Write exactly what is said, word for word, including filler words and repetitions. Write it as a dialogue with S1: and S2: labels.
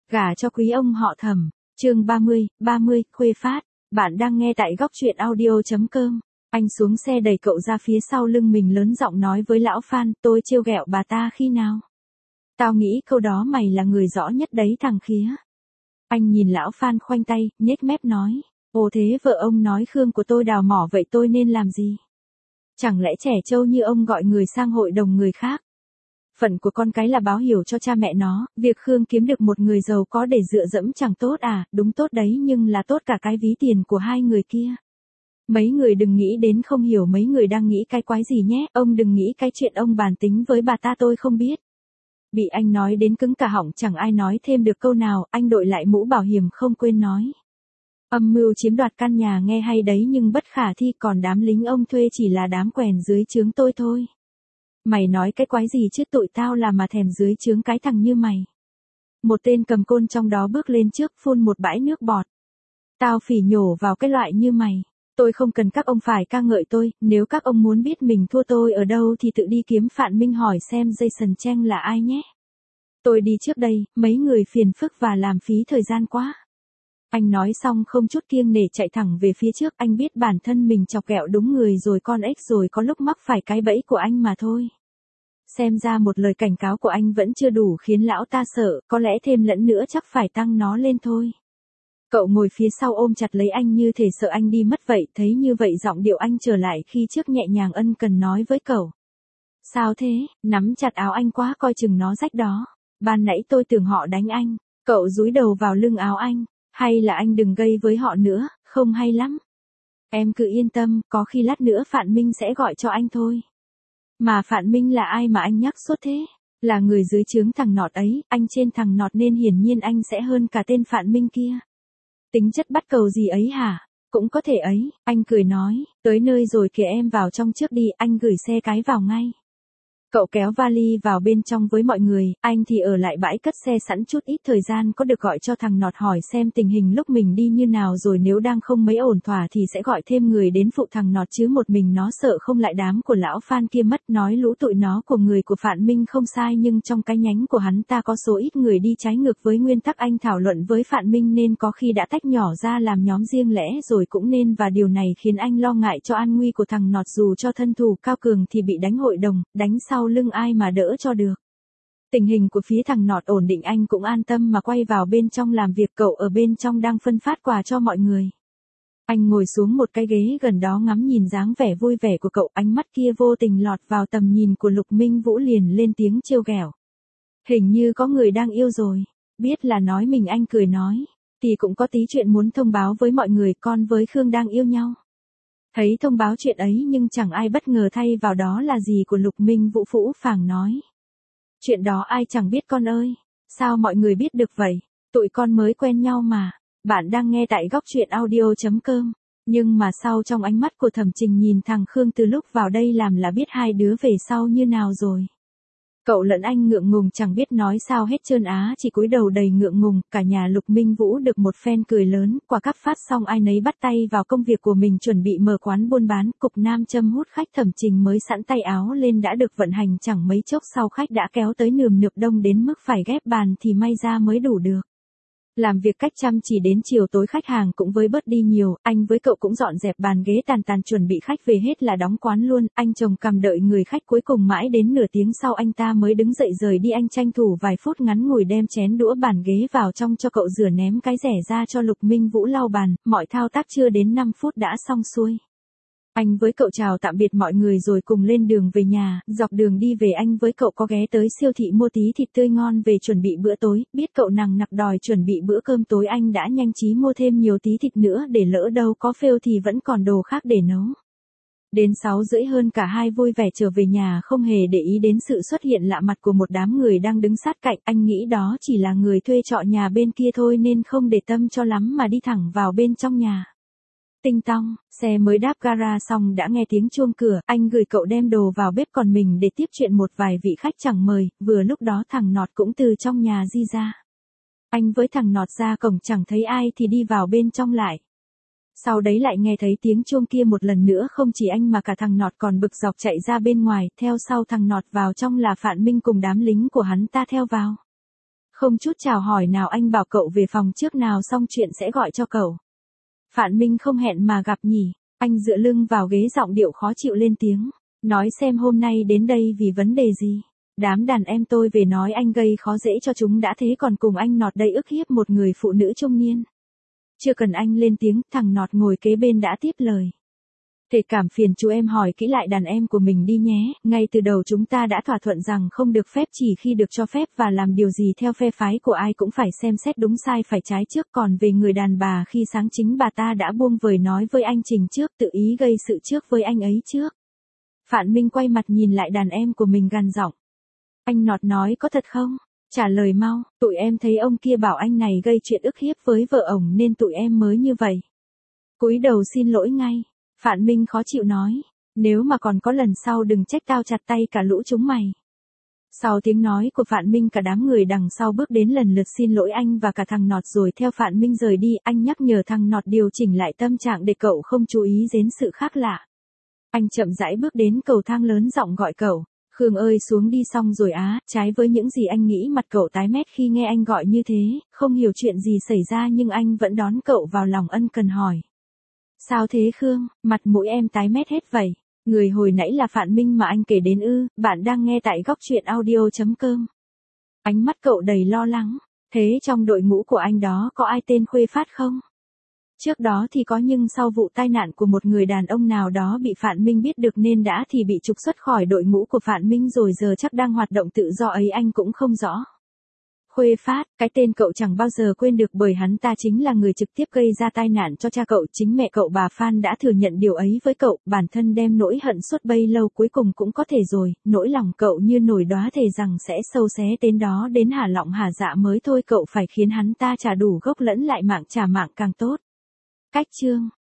S1: Gả cho quý ông họ Thẩm, chương ba mươi, ba mươi, khuê phát. Bạn đang nghe tại góc truyện audio.com. Anh xuống xe đẩy cậu ra phía sau lưng mình, lớn giọng nói với lão Phan, tôi trêu ghẹo bà ta khi nào? Tao nghĩ câu đó mày là người rõ nhất đấy thằng khía. Anh nhìn lão Phan khoanh tay, nhếch mép nói, ồ thế vợ ông nói Khương của tôi đào mỏ, vậy tôi nên làm gì? Chẳng lẽ trẻ trâu như ông gọi người sang hội đồng người khác? Phận của con cái là báo hiểu cho cha mẹ nó, việc Khương kiếm được một người giàu có để dựa dẫm chẳng tốt à, đúng tốt đấy, nhưng là tốt cả cái ví tiền của hai người kia. Mấy người đừng nghĩ đến không hiểu mấy người đang nghĩ cái quái gì nhé, ông đừng nghĩ cái chuyện ông bàn tính với bà ta tôi không biết. Bị anh nói đến cứng cả họng, chẳng ai nói thêm được câu nào, anh đội lại mũ bảo hiểm không quên nói. Âm mưu chiếm đoạt căn nhà nghe hay đấy nhưng bất khả thi, còn đám lính ông thuê chỉ là đám quèn dưới trướng tôi thôi. Mày nói cái quái gì chứ, tụi tao là mà thèm dưới trướng cái thằng như mày. Một tên cầm côn trong đó bước lên trước phun một bãi nước bọt. Tao phỉ nhổ vào cái loại như mày. Tôi không cần các ông phải ca ngợi tôi, nếu các ông muốn biết mình thua tôi ở đâu thì tự đi kiếm Phạm Minh hỏi xem Jason Cheng là ai nhé. Tôi đi trước đây, mấy người phiền phức và làm phí thời gian quá. Anh nói xong không chút kiêng nể chạy thẳng về phía trước, anh biết bản thân mình chọc ghẹo đúng người rồi, con ếch rồi có lúc mắc phải cái bẫy của anh mà thôi. Xem ra một lời cảnh cáo của anh vẫn chưa đủ khiến lão ta sợ, có lẽ thêm lẫn nữa chắc phải tăng nó lên thôi. Cậu ngồi phía sau ôm chặt lấy anh như thể sợ anh đi mất vậy, thấy như vậy giọng điệu anh trở lại khi trước nhẹ nhàng ân cần nói với cậu. Sao thế, nắm chặt áo anh quá, coi chừng nó rách đó. Ban nãy tôi tưởng họ đánh anh. Cậu dúi đầu vào lưng áo anh. Hay là anh đừng gây với họ nữa, không hay lắm. Em cứ yên tâm, có khi lát nữa Phạm Minh sẽ gọi cho anh thôi. Mà Phạm Minh là ai mà anh nhắc suốt thế? Là người dưới trướng thằng Nọt ấy, anh trên thằng Nọt nên hiển nhiên anh sẽ hơn cả tên Phạm Minh kia. Tính chất bắt cầu gì ấy hả? Cũng có thể ấy, anh cười nói, tới nơi rồi kìa, em vào trong trước đi, anh gửi xe cái vào ngay. Cậu kéo vali vào bên trong với mọi người, anh thì ở lại bãi cất xe sẵn chút ít thời gian, có được gọi cho thằng Nọt hỏi xem tình hình lúc mình đi như nào, rồi nếu đang không mấy ổn thỏa thì sẽ gọi thêm người đến phụ thằng Nọt, chứ một mình nó sợ không lại đám của lão Phan kia mất. Nói lũ tụi nó của người của Phạm Minh không sai, nhưng trong cái nhánh của hắn ta có số ít người đi trái ngược với nguyên tắc anh thảo luận với Phạm Minh, nên có khi đã tách nhỏ ra làm nhóm riêng lẻ rồi cũng nên, và điều này khiến anh lo ngại cho an nguy của thằng Nọt, dù cho thân thủ cao cường thì bị đánh hội đồng, đánh sau lưng ai mà đỡ cho được. Tình hình của phía thằng Nọt ổn định, anh cũng an tâm mà quay vào bên trong làm việc. Cậu ở bên trong đang phân phát quà cho mọi người. Anh ngồi xuống một cái ghế gần đó ngắm nhìn dáng vẻ vui vẻ của cậu, ánh mắt kia vô tình lọt vào tầm nhìn của Lục Minh Vũ, liền lên tiếng trêu ghẹo. Hình như có người đang yêu rồi. Biết là nói mình, anh cười nói, thì cũng có tí chuyện muốn thông báo với mọi người, con với Khương đang yêu nhau. Thấy thông báo chuyện ấy nhưng chẳng ai bất ngờ thay vào đó là gì của Lục Minh Vũ phũ phàng nói. Chuyện đó ai chẳng biết con ơi. Sao mọi người biết được vậy? Tụi con mới quen nhau mà. Bạn đang nghe tại góc truyện audio.com. Nhưng mà sau trong ánh mắt của Thẩm Trình nhìn thằng Khương từ lúc vào đây làm là biết hai đứa về sau như nào rồi. Cậu lẫn anh ngượng ngùng chẳng biết nói sao hết trơn á, chỉ cúi đầu đầy ngượng ngùng. Cả nhà Lục Minh Vũ được một phen cười lớn. Quả cắp phát xong ai nấy bắt tay vào công việc của mình, chuẩn bị mở quán buôn bán. Cục nam châm hút khách Thẩm Trình mới sẵn tay áo lên đã được vận hành, chẳng mấy chốc sau khách đã kéo tới nườm nượp, đông đến mức phải ghép bàn thì may ra mới đủ được. Làm việc cách chăm chỉ đến chiều tối khách hàng cũng với bớt đi nhiều, anh với cậu cũng dọn dẹp bàn ghế tàn tàn chuẩn bị khách về, hết là đóng quán luôn. Anh chồng cằm đợi người khách cuối cùng mãi đến nửa tiếng sau anh ta mới đứng dậy rời đi. Anh tranh thủ vài phút ngắn ngủi đem chén đũa bàn ghế vào trong cho cậu rửa, ném cái rẻ ra cho Lục Minh Vũ lau bàn, mọi thao tác chưa đến năm phút đã xong xuôi. Anh với cậu chào tạm biệt mọi người rồi cùng lên đường về nhà. Dọc đường đi về anh với cậu có ghé tới siêu thị mua tí thịt tươi ngon về chuẩn bị bữa tối. Biết cậu nằng nặc đòi chuẩn bị bữa cơm tối, anh đã nhanh trí mua thêm nhiều tí thịt nữa, để lỡ đâu có phêu thì vẫn còn đồ khác để nấu. Đến sáu rưỡi hơn cả hai vui vẻ trở về nhà, không hề để ý đến sự xuất hiện lạ mặt của một đám người đang đứng sát cạnh. Anh nghĩ đó chỉ là người thuê trọ nhà bên kia thôi nên không để tâm cho lắm mà đi thẳng vào bên trong nhà. Tinh tong, xe mới đáp gara xong đã nghe tiếng chuông cửa, anh gửi cậu đem đồ vào bếp còn mình để tiếp chuyện một vài vị khách chẳng mời. Vừa lúc đó thằng Nọt cũng từ trong nhà di ra. Anh với thằng Nọt ra cổng chẳng thấy ai thì đi vào bên trong lại. Sau đấy lại nghe thấy tiếng chuông kia một lần nữa, không chỉ anh mà cả thằng Nọt còn bực dọc chạy ra bên ngoài. Theo sau thằng Nọt vào trong là Phạm Minh cùng đám lính của hắn ta theo vào. Không chút chào hỏi nào anh bảo cậu về phòng trước nào xong chuyện sẽ gọi cho cậu. Phạn Minh không hẹn mà gặp nhỉ, anh dựa lưng vào ghế giọng điệu khó chịu lên tiếng. Nói xem hôm nay đến đây vì vấn đề gì. Đám đàn em tôi về nói anh gây khó dễ cho chúng đã thế còn cùng anh Nọt đây ức hiếp một người phụ nữ trung niên. Chưa cần anh lên tiếng, thằng Nọt ngồi kế bên đã tiếp lời. Thể cảm phiền chú em hỏi kỹ lại đàn em của mình đi nhé, ngay từ đầu chúng ta đã thỏa thuận rằng không được phép chỉ khi được cho phép và làm điều gì theo phe phái của ai cũng phải xem xét đúng sai phải trái trước, còn về người đàn bà khi sáng chính bà ta đã buông vời nói với anh Trình trước, tự ý gây sự trước với anh ấy trước. Phạn Minh quay mặt nhìn lại đàn em của mình gằn giọng. Anh Nọt nói có thật không? Trả lời mau, tụi em thấy ông kia bảo anh này gây chuyện ức hiếp với vợ ổng nên tụi em mới như vậy. Cúi đầu xin lỗi ngay. Phạn Minh khó chịu nói, nếu mà còn có lần sau đừng trách tao chặt tay cả lũ chúng mày. Sau tiếng nói của Phạn Minh cả đám người đằng sau bước đến lần lượt xin lỗi anh và cả thằng Nọt rồi theo Phạn Minh rời đi, anh nhắc nhở thằng Nọt điều chỉnh lại tâm trạng để cậu không chú ý đến sự khác lạ. Anh chậm rãi bước đến cầu thang lớn giọng gọi cậu, Khương ơi xuống đi xong rồi á, trái với những gì anh nghĩ mặt cậu tái mét khi nghe anh gọi như thế, không hiểu chuyện gì xảy ra nhưng anh vẫn đón cậu vào lòng ân cần hỏi. Sao thế Khương, mặt mũi em tái mét hết vậy? Người hồi nãy là Phạn Minh mà anh kể đến ư, bạn đang nghe tại góc truyện audio chấm com. Ánh mắt cậu đầy lo lắng, thế trong đội ngũ của anh đó có ai tên Khuê Phát không? Trước đó thì có nhưng sau vụ tai nạn của một người đàn ông nào đó bị Phạn Minh biết được nên đã thì bị trục xuất khỏi đội ngũ của Phạn Minh rồi giờ chắc đang hoạt động tự do ấy anh cũng không rõ. Khuê Phát, cái tên cậu chẳng bao giờ quên được bởi hắn ta chính là người trực tiếp gây ra tai nạn cho cha cậu, chính mẹ cậu bà Phan đã thừa nhận điều ấy với cậu, bản thân đem nỗi hận suốt bấy lâu cuối cùng cũng có thể rồi, nỗi lòng cậu như nổi đóa thề rằng sẽ sâu xé đến đó đến hả lọng hả dạ mới thôi cậu phải khiến hắn ta trả đủ gốc lẫn lại mạng trả mạng càng tốt. Cách chương